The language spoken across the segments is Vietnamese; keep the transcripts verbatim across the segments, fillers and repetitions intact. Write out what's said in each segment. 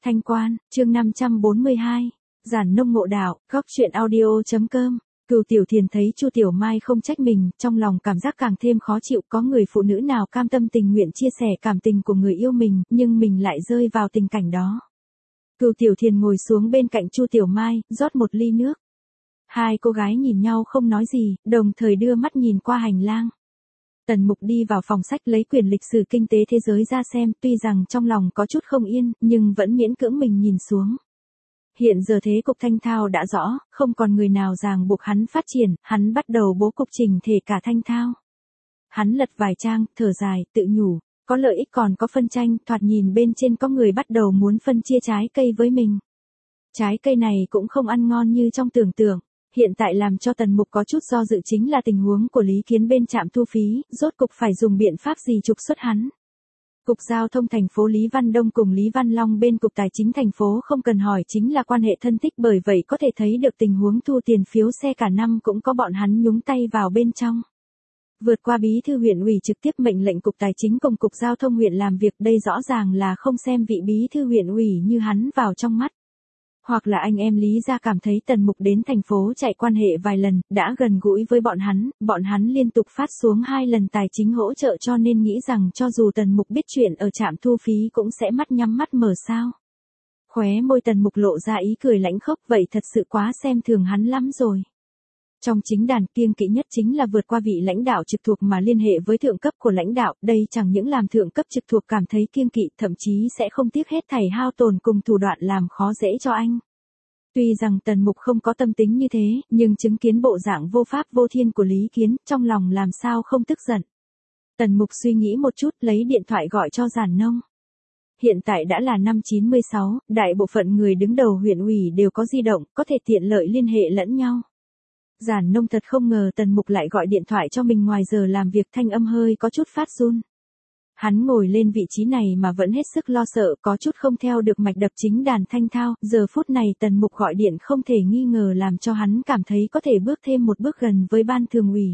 Thanh Quan, chương năm trăm bốn mươi hai. Giản nông ngộ đạo, góc chuyện audio chấm com. Cửu Tiểu Thiền thấy Chu Tiểu Mai không trách mình, trong lòng cảm giác càng thêm khó chịu, có người phụ nữ nào cam tâm tình nguyện chia sẻ cảm tình của người yêu mình, nhưng mình lại rơi vào tình cảnh đó. Cửu Tiểu Thiền ngồi xuống bên cạnh Chu Tiểu Mai, rót một ly nước. Hai cô gái nhìn nhau không nói gì, đồng thời đưa mắt nhìn qua hành lang. Tần Mục đi vào phòng sách lấy quyển lịch sử kinh tế thế giới ra xem, tuy rằng trong lòng có chút không yên, nhưng vẫn miễn cưỡng mình nhìn xuống. Hiện giờ thế cục Thanh Thao đã rõ, không còn người nào ràng buộc hắn phát triển, hắn bắt đầu bố cục chỉnh thể cả Thanh Thao. Hắn lật vài trang, thở dài, tự nhủ, có lợi ích còn có phân tranh, thoạt nhìn bên trên có người bắt đầu muốn phân chia trái cây với mình. Trái cây này cũng không ăn ngon như trong tưởng tượng. Hiện tại làm cho Tần Mục có chút do dự chính là tình huống của Lý Kiến bên trạm thu phí, rốt cục phải dùng biện pháp gì trục xuất hắn. Cục Giao thông thành phố Lý Văn Đông cùng Lý Văn Long bên Cục Tài chính thành phố không cần hỏi chính là quan hệ thân thích, bởi vậy có thể thấy được tình huống thu tiền phiếu xe cả năm cũng có bọn hắn nhúng tay vào bên trong. Vượt qua bí thư huyện ủy trực tiếp mệnh lệnh Cục Tài chính cùng Cục Giao thông huyện làm việc, đây rõ ràng là không xem vị bí thư huyện ủy như hắn vào trong mắt. Hoặc là anh em Lý gia cảm thấy Tần Mục đến thành phố chạy quan hệ vài lần, đã gần gũi với bọn hắn, bọn hắn liên tục phát xuống hai lần tài chính hỗ trợ cho nên nghĩ rằng cho dù Tần Mục biết chuyện ở trạm thu phí cũng sẽ mắt nhắm mắt mở sao. Khóe môi Tần Mục lộ ra ý cười lãnh khốc, vậy thật sự quá xem thường hắn lắm rồi. Trong chính đàn kiêng kỵ nhất chính là vượt qua vị lãnh đạo trực thuộc mà liên hệ với thượng cấp của lãnh đạo, đây chẳng những làm thượng cấp trực thuộc cảm thấy kiêng kỵ, thậm chí sẽ không tiếc hết thảy hao tổn cùng thủ đoạn làm khó dễ cho anh. Tuy rằng Tần Mục không có tâm tính như thế, nhưng chứng kiến bộ dạng vô pháp vô thiên của Lý Kiến, trong lòng làm sao không tức giận. Tần Mục suy nghĩ một chút, lấy điện thoại gọi cho Giản Nông. Hiện tại đã là năm chín mươi sáu, đại bộ phận người đứng đầu huyện ủy đều có di động, có thể tiện lợi liên hệ lẫn nhau. Giản Nông thật không ngờ Tần Mục lại gọi điện thoại cho mình ngoài giờ làm việc, thanh âm hơi có chút phát run. Hắn ngồi lên vị trí này mà vẫn hết sức lo sợ, có chút không theo được mạch đập chính đàn Thanh Thao, giờ phút này Tần Mục gọi điện không thể nghi ngờ làm cho hắn cảm thấy có thể bước thêm một bước gần với ban thường ủy.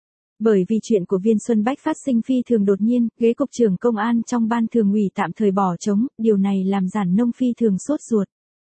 Bởi vì chuyện của Viên Xuân Bách phát sinh phi thường đột nhiên, ghế cục trưởng công an trong ban thường ủy tạm thời bỏ trống, điều này làm Giản Nông phi thường sốt ruột.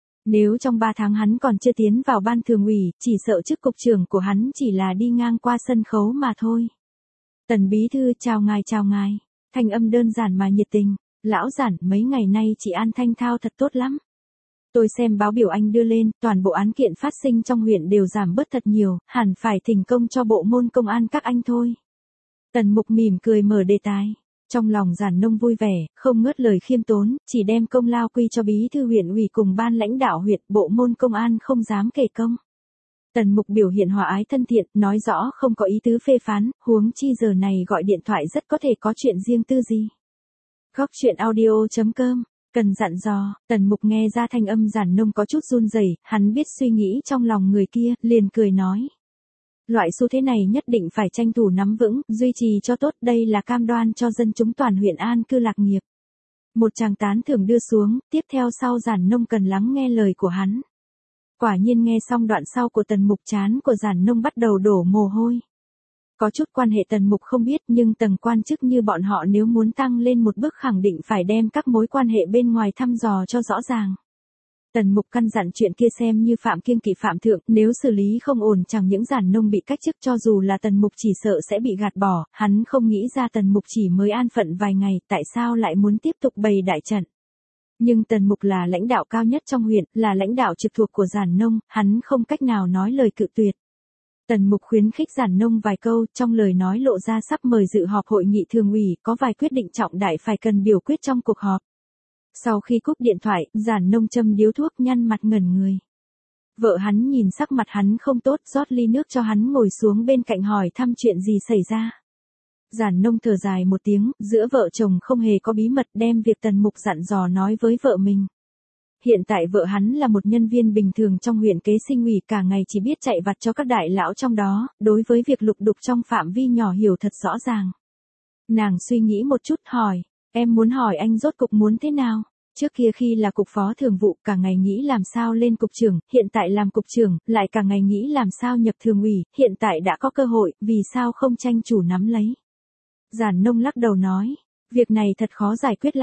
Nếu trong ba tháng hắn còn chưa tiến vào ban thường ủy, chỉ sợ chức cục trưởng của hắn chỉ là đi ngang qua sân khấu mà thôi. Tần bí thư, chào ngài chào ngài. Thanh âm đơn giản mà nhiệt tình. Lão Giản, mấy ngày nay chị An Thanh Thao thật tốt lắm. Tôi xem báo biểu anh đưa lên, toàn bộ án kiện phát sinh trong huyện đều giảm bớt thật nhiều, hẳn phải thỉnh công cho bộ môn công an các anh thôi. Tần Mục mỉm cười mở đề tài. Trong lòng Giản Nông vui vẻ, không ngớt lời khiêm tốn, chỉ đem công lao quy cho bí thư huyện ủy cùng ban lãnh đạo huyện, bộ môn công an không dám kể công. Tần Mục biểu hiện hòa ái thân thiện, nói rõ không có ý tứ phê phán, huống chi giờ này gọi điện thoại rất có thể có chuyện riêng tư gì. Góc chuyện audio chấm com, cần dặn dò, Tần Mục nghe ra thanh âm Giản Nông có chút run rẩy, hắn biết suy nghĩ trong lòng người kia, liền cười nói. Loại xu thế này nhất định phải tranh thủ nắm vững, duy trì cho tốt, đây là cam đoan cho dân chúng toàn huyện an cư lạc nghiệp. Một tràng tán thưởng đưa xuống, tiếp theo sau Giản Nông cần lắng nghe lời của hắn. Quả nhiên nghe xong đoạn sau của Tần Mục, trán của Giản Nông bắt đầu đổ mồ hôi. Có chút quan hệ Tần Mục không biết, nhưng tầng quan chức như bọn họ nếu muốn tăng lên một bước khẳng định phải đem các mối quan hệ bên ngoài thăm dò cho rõ ràng. Tần Mục căn dặn chuyện kia xem như phạm kiêng kỵ phạm thượng, nếu xử lý không ổn chẳng những Giản Nông bị cách chức, cho dù là Tần Mục chỉ sợ sẽ bị gạt bỏ, hắn không nghĩ ra Tần Mục chỉ mới an phận vài ngày, tại sao lại muốn tiếp tục bày đại trận. Nhưng Tần Mục là lãnh đạo cao nhất trong huyện, là lãnh đạo trực thuộc của Giản Nông, hắn không cách nào nói lời cự tuyệt. Tần Mục khuyến khích Giản Nông vài câu, trong lời nói lộ ra sắp mời dự họp hội nghị thường ủy, có vài quyết định trọng đại phải cần biểu quyết trong cuộc họp. Sau khi cúp điện thoại, Giản Nông châm điếu thuốc, nhăn mặt ngẩn người. Vợ hắn nhìn sắc mặt hắn không tốt, rót ly nước cho hắn ngồi xuống bên cạnh hỏi thăm chuyện gì xảy ra. Giản Nông thở dài một tiếng, giữa vợ chồng không hề có bí mật, đem việc Tần Mục dặn dò nói với vợ mình. Hiện tại vợ hắn là một nhân viên bình thường trong huyện kế sinh ủy, cả ngày chỉ biết chạy vặt cho các đại lão trong đó, đối với việc lục đục trong phạm vi nhỏ hiểu thật rõ ràng. Nàng suy nghĩ một chút hỏi, em muốn hỏi anh rốt cục muốn thế nào? Trước kia khi là cục phó thường vụ, cả ngày nghĩ làm sao lên cục trưởng, hiện tại làm cục trưởng, lại cả ngày nghĩ làm sao nhập thường ủy, hiện tại đã có cơ hội, vì sao không tranh chủ nắm lấy? Giản Nông lắc đầu nói, việc này thật khó giải quyết lắm.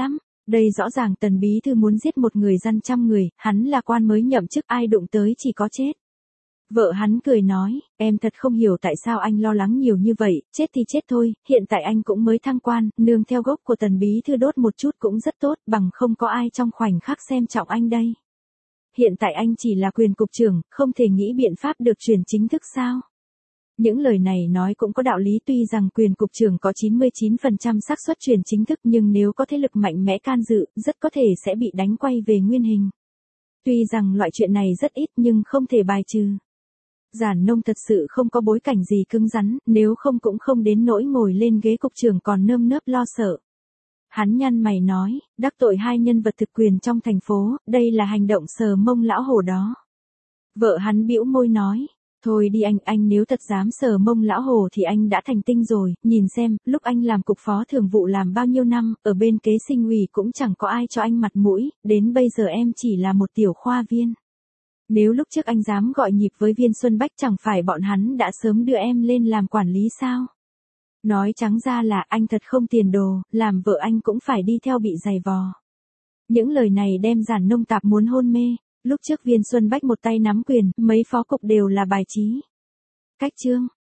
Đây rõ ràng Tần bí thư muốn giết một người dân trăm người, hắn là quan mới nhậm chức ai đụng tới chỉ có chết. Vợ hắn cười nói, em thật không hiểu tại sao anh lo lắng nhiều như vậy, chết thì chết thôi, hiện tại anh cũng mới thăng quan, nương theo gốc của Tần bí thư đốt một chút cũng rất tốt, bằng không có ai trong khoảnh khắc xem trọng anh đây. Hiện tại anh chỉ là quyền cục trưởng, không thể nghĩ biện pháp được chuyển chính thức sao? Những lời này nói cũng có đạo lý, tuy rằng quyền cục trưởng có chín mươi chín phần trăm xác suất chuyển chính thức nhưng nếu có thế lực mạnh mẽ can dự, rất có thể sẽ bị đánh quay về nguyên hình. Tuy rằng loại chuyện này rất ít nhưng không thể bài trừ. Giản Nông thật sự không có bối cảnh gì cứng rắn, nếu không cũng không đến nỗi ngồi lên ghế cục trưởng còn nơm nớp lo sợ. Hắn nhăn mày nói, đắc tội hai nhân vật thực quyền trong thành phố, đây là hành động sờ mông lão hổ đó. Vợ hắn bĩu môi nói, thôi đi anh, anh nếu thật dám sờ mông lão hổ thì anh đã thành tinh rồi, nhìn xem, lúc anh làm cục phó thường vụ làm bao nhiêu năm, ở bên kế sinh ủy cũng chẳng có ai cho anh mặt mũi, đến bây giờ em chỉ là một tiểu khoa viên. Nếu lúc trước anh dám gọi nhịp với Viên Xuân Bách chẳng phải bọn hắn đã sớm đưa em lên làm quản lý sao? Nói trắng ra là anh thật không tiền đồ, làm vợ anh cũng phải đi theo bị giày vò. Những lời này đem Giản Nông tạp muốn hôn mê, lúc trước Viên Xuân Bách một tay nắm quyền, mấy phó cục đều là bài trí. Cách chương